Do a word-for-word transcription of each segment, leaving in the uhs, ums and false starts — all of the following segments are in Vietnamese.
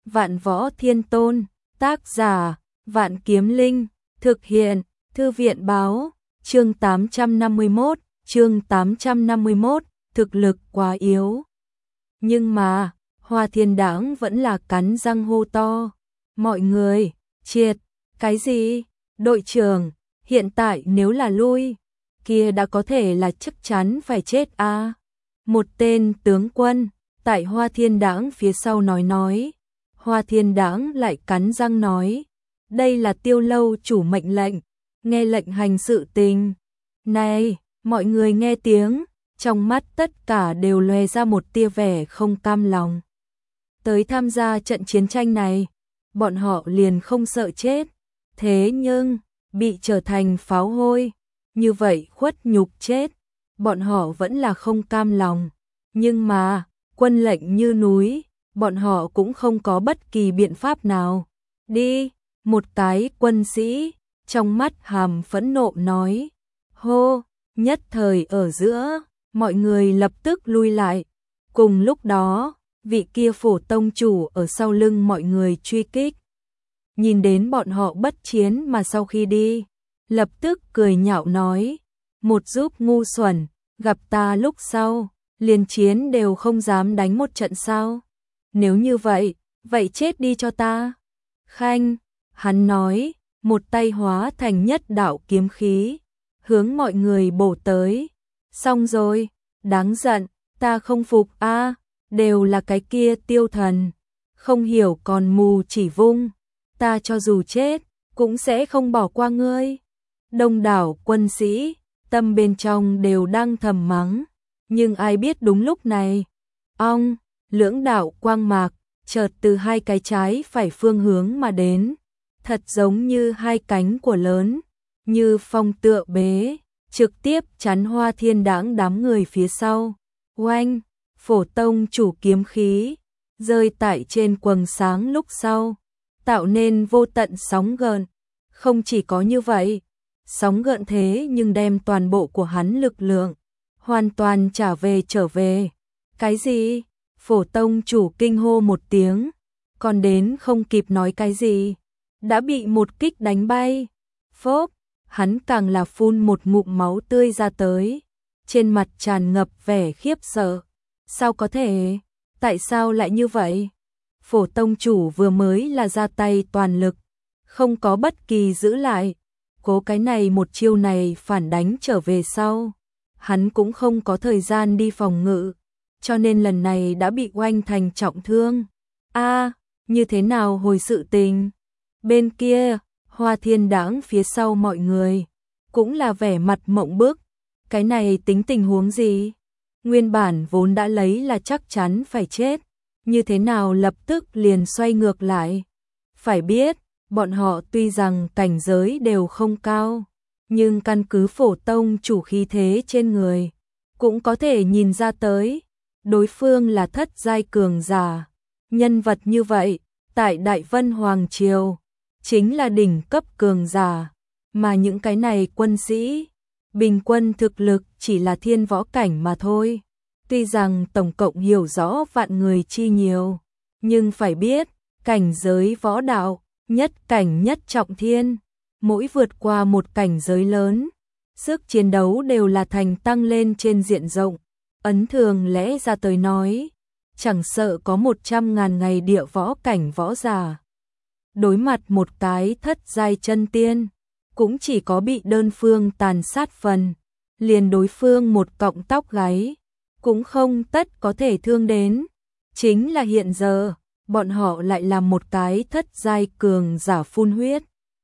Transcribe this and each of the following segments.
Vạn Võ Thiên Tôn, tác giả, Vạn Kiếm Linh, thực hiện, Thư viện báo, chương tám trăm năm mươi mốt, chương tám trăm năm mươi mốt, thực lực quá yếu. Nhưng mà, Hoa Thiên Đãng vẫn là cắn răng hô to. Mọi người, triệt, cái gì? Đội trưởng, hiện tại nếu là lui, kia đã có thể là chắc chắn phải chết a. À? Một tên tướng quân, tại Hoa Thiên Đãng phía sau nói nói. Hoa Thiên Đãng lại cắn răng nói. Đây là Tiêu Lâu chủ mệnh lệnh, nghe lệnh hành sự tình. Này, mọi người nghe tiếng, trong mắt tất cả đều lóe ra một tia vẻ không cam lòng. Tới tham gia trận chiến tranh này, bọn họ liền không sợ chết. Thế nhưng, bị trở thành pháo hôi, như vậy khuất nhục chết, bọn họ vẫn là không cam lòng. Nhưng mà, quân lệnh như núi, bọn họ cũng không có bất kỳ biện pháp nào. Đi, một cái quân sĩ, trong mắt hàm phẫn nộ nói. Hô, nhất thời ở giữa, mọi người lập tức lui lại. Cùng lúc đó, vị kia Phổ tông chủ ở sau lưng mọi người truy kích. Nhìn đến bọn họ bất chiến mà sau khi đi, lập tức cười nhạo nói. Một giúp ngu xuẩn, gặp ta lúc sau, liền chiến đều không dám đánh một trận sao. Nếu như vậy, vậy chết đi cho ta. Khanh, hắn nói, một tay hóa thành nhất đạo kiếm khí, hướng mọi người bổ tới. Xong rồi, đáng giận, ta không phục a, đều là cái kia Tiêu thần, không hiểu còn mù chỉ vung, ta cho dù chết, cũng sẽ không bỏ qua ngươi. Đông đảo quân sĩ, tâm bên trong đều đang thầm mắng, nhưng ai biết đúng lúc này, ong, lưỡng đạo quang mạc, chợt từ hai cái trái phải phương hướng mà đến, thật giống như hai cánh của lớn, như phong tựa bế, trực tiếp chắn Hoa Thiên Đãng đám người phía sau. Oanh, Phổ tông chủ kiếm khí, rơi tại trên quầng sáng lúc sau, tạo nên vô tận sóng gợn. Không chỉ có như vậy, sóng gợn thế nhưng đem toàn bộ của hắn lực lượng hoàn toàn trả về trở về. Cái gì? Phổ tông chủ kinh hô một tiếng, còn đến không kịp nói cái gì, đã bị một kích đánh bay. Phốp, hắn càng là phun một ngụm máu tươi ra tới, trên mặt tràn ngập vẻ khiếp sợ. Sao có thể? Tại sao lại như vậy? Phổ tông chủ vừa mới là ra tay toàn lực, không có bất kỳ giữ lại, cố cái này một chiêu này phản đánh trở về sau. Hắn cũng không có thời gian đi phòng ngự, cho nên lần này đã bị oanh thành trọng thương. A, à, như thế nào hồi sự tình? Bên kia, Hoa Thiên Đãng phía sau mọi người, cũng là vẻ mặt mộng bức. Cái này tính tình huống gì? Nguyên bản vốn đã lấy là chắc chắn phải chết, như thế nào lập tức liền xoay ngược lại? Phải biết, bọn họ tuy rằng cảnh giới đều không cao, nhưng căn cứ Phổ tông chủ khí thế trên người, cũng có thể nhìn ra tới, đối phương là thất giai cường giả. Nhân vật như vậy, tại Đại Vân Hoàng Triều, chính là đỉnh cấp cường giả, mà những cái này quân sĩ, bình quân thực lực chỉ là thiên võ cảnh mà thôi. Tuy rằng tổng cộng hiểu rõ vạn người chi nhiều, nhưng phải biết, cảnh giới võ đạo, nhất cảnh nhất trọng thiên, mỗi vượt qua một cảnh giới lớn, sức chiến đấu đều là thành tăng lên trên diện rộng. Ấn thường lẽ ra tới nói, chẳng sợ có một trăm ngàn ngày địa võ cảnh võ giả, đối mặt một cái thất giai chân tiên, cũng chỉ có bị đơn phương tàn sát phần, liền đối phương một cọng tóc gáy, cũng không tất có thể thương đến. Chính là hiện giờ, bọn họ lại làm một cái thất giai cường giả phun huyết.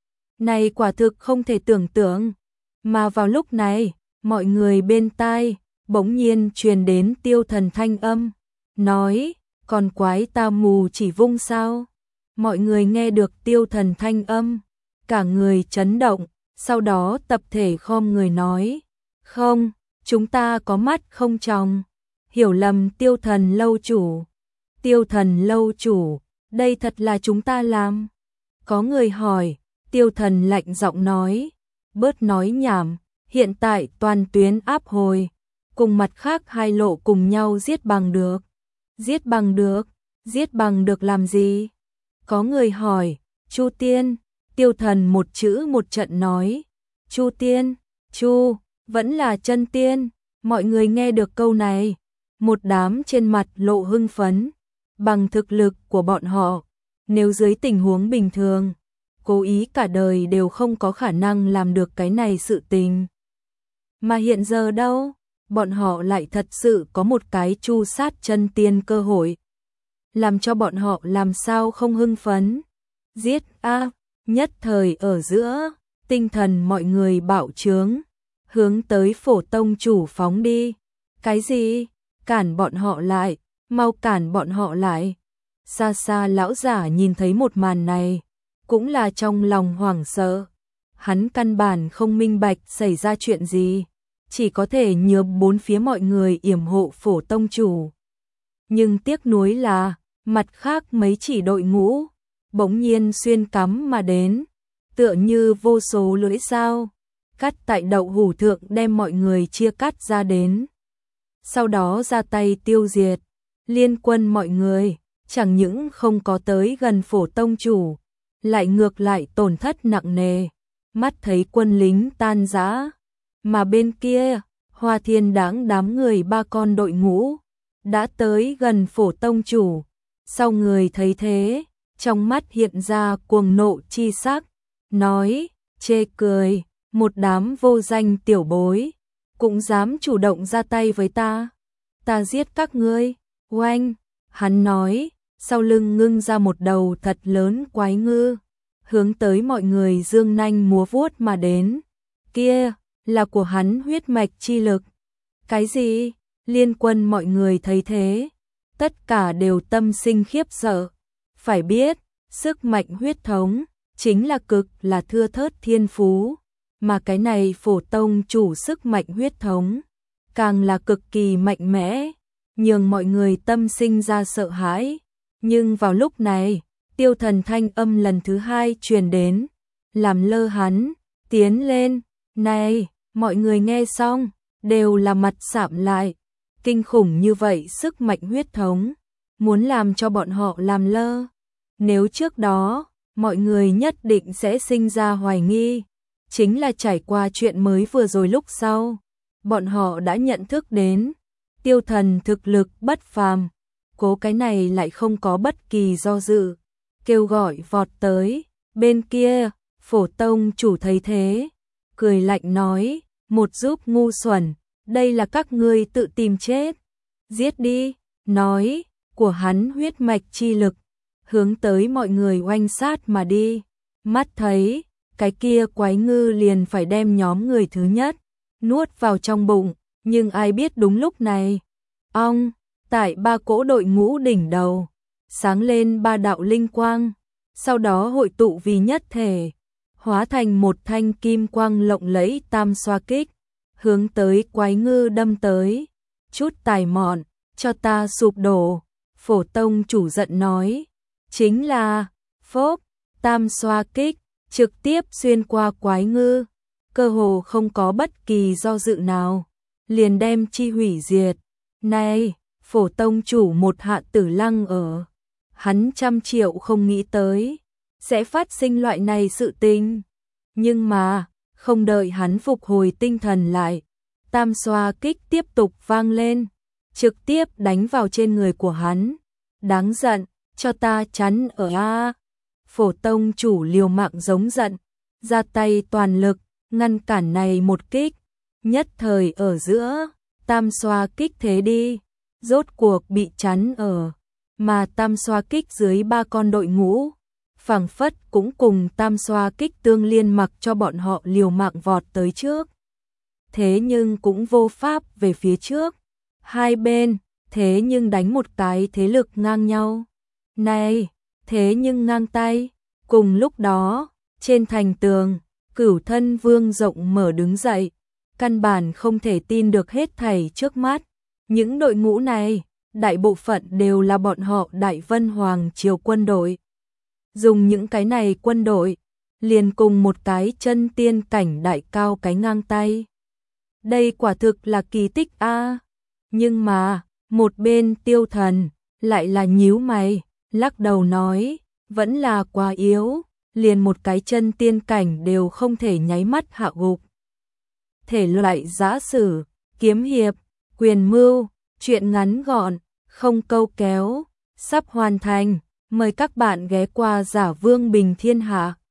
Này quả thực không thể tưởng tượng. Mà vào lúc này, mọi người bên tai bỗng nhiên truyền đến Tiêu thần thanh âm, nói, còn quái ta mù chỉ vung sao? Mọi người nghe được Tiêu thần thanh âm, cả người chấn động, sau đó tập thể khom người nói, không, chúng ta có mắt không tròng, hiểu lầm Tiêu thần lâu chủ. Tiêu thần lâu chủ, đây thật là chúng ta làm. Có người hỏi, Tiêu thần lạnh giọng nói, bớt nói nhảm, hiện tại toàn tuyến áp hồi, cùng mặt khác hai lộ cùng nhau giết bằng được. Giết bằng được, giết bằng được làm gì? Có người hỏi, Chu Tiên, Tiêu Thần một chữ một trận nói, Chu Tiên, Chu, vẫn là chân tiên. Mọi người nghe được câu này, một đám trên mặt lộ hưng phấn, bằng thực lực của bọn họ, nếu dưới tình huống bình thường, cố ý cả đời đều không có khả năng làm được cái này sự tình. Mà hiện giờ đâu, bọn họ lại thật sự có một cái chu sát chân tiên cơ hội. Làm cho bọn họ làm sao không hưng phấn. Giết a, nhất thời ở giữa, tinh thần mọi người bạo trướng, hướng tới Phổ tông chủ phóng đi. Cái gì? Cản bọn họ lại, mau cản bọn họ lại. Xa xa lão giả nhìn thấy một màn này, cũng là trong lòng hoảng sợ. Hắn căn bản không minh bạch xảy ra chuyện gì, chỉ có thể nhờ bốn phía mọi người yểm hộ Phổ tông chủ. Nhưng tiếc nuối là, mặt khác mấy chỉ đội ngũ, bỗng nhiên xuyên cắm mà đến, tựa như vô số lưỡi dao, cắt tại đậu hủ thượng đem mọi người chia cắt ra đến. Sau đó ra tay tiêu diệt, liên quân mọi người, chẳng những không có tới gần Phổ tông chủ, lại ngược lại tổn thất nặng nề, mắt thấy quân lính tan rã. Mà bên kia, Hoa Thiên Đãng đám người ba con đội ngũ, đã tới gần Phổ tông chủ. Sau người thấy thế, trong mắt hiện ra cuồng nộ chi sắc, nói, chê cười, một đám vô danh tiểu bối, cũng dám chủ động ra tay với ta, ta giết các ngươi, oanh, hắn nói, sau lưng ngưng ra một đầu thật lớn quái ngư, hướng tới mọi người dương nanh múa vuốt mà đến, kia, là của hắn huyết mạch chi lực. Cái gì? Liên quân mọi người thấy thế, tất cả đều tâm sinh khiếp sợ. Phải biết, sức mạnh huyết thống chính là cực là thưa thớt thiên phú, mà cái này Phổ tông chủ sức mạnh huyết thống càng là cực kỳ mạnh mẽ, nhường mọi người tâm sinh ra sợ hãi. Nhưng vào lúc này, Tiêu Thần thanh âm lần thứ hai truyền đến, làm lơ hắn, tiến lên. Này, mọi người nghe xong, đều là mặt sạm lại. Kinh khủng như vậy sức mạnh huyết thống, muốn làm cho bọn họ làm lơ. Nếu trước đó, mọi người nhất định sẽ sinh ra hoài nghi, chính là trải qua chuyện mới vừa rồi lúc sau, bọn họ đã nhận thức đến, Tiêu Thần thực lực bất phàm, cố cái này lại không có bất kỳ do dự, kêu gọi vọt tới. Bên kia, Phổ tông chủ thấy thế, cười lạnh nói, một giúp ngu xuẩn, đây là các ngươi tự tìm chết, giết đi. Nói, của hắn huyết mạch chi lực, hướng tới mọi người oanh sát mà đi. Mắt thấy, cái kia quái ngư liền phải đem nhóm người thứ nhất nuốt vào trong bụng, nhưng ai biết đúng lúc này, ong, tại ba cỗ đội ngũ đỉnh đầu, sáng lên ba đạo linh quang, sau đó hội tụ vì nhất thể, hóa thành một thanh kim quang lộng lẫy tam xoa kích, hướng tới quái ngư đâm tới. Chút tài mọn, cho ta sụp đổ. Phổ tông chủ giận nói, chính là phốp, tam xoa kích, trực tiếp xuyên qua quái ngư, cơ hồ không có bất kỳ do dự nào, liền đem chi hủy diệt. Này, Phổ tông chủ một hạ tử lăng ở, hắn trăm triệu không nghĩ tới, sẽ phát sinh loại này sự tình. Nhưng mà, không đợi hắn phục hồi tinh thần lại, tam xoa kích tiếp tục vang lên, trực tiếp đánh vào trên người của hắn. Đáng giận, cho ta chắn ở a. Phổ tông chủ liều mạng giống giận, ra tay toàn lực, ngăn cản này một kích. Nhất thời ở giữa, tam xoa kích thế đi, rốt cuộc bị chắn ở, mà tam xoa kích dưới ba con đội ngũ, phảng phất cũng cùng tam xoa kích tương liên, mặc cho bọn họ liều mạng vọt tới trước. Thế nhưng cũng vô pháp về phía trước. Hai bên, thế nhưng đánh một cái thế lực ngang nhau. Này, thế nhưng ngang tay. Cùng lúc đó, trên thành tường, Cửu Thân Vương rộng mở đứng dậy, căn bản không thể tin được hết thảy trước mắt. Những đội ngũ này, đại bộ phận đều là bọn họ Đại Vân Hoàng triều quân đội. Dùng những cái này quân đội, liền cùng một cái chân tiên cảnh đại cao cái ngang tay. Đây quả thực là kỳ tích a. Nhưng mà, một bên Tiêu Thần lại là nhíu mày, lắc đầu nói, vẫn là quá yếu, liền một cái chân tiên cảnh đều không thể nháy mắt hạ gục. Thể loại giã sử, kiếm hiệp, quyền mưu, truyện ngắn gọn, không câu kéo, sắp hoàn thành, mời các bạn ghé qua Giả Vương Bình Thiên Hạ.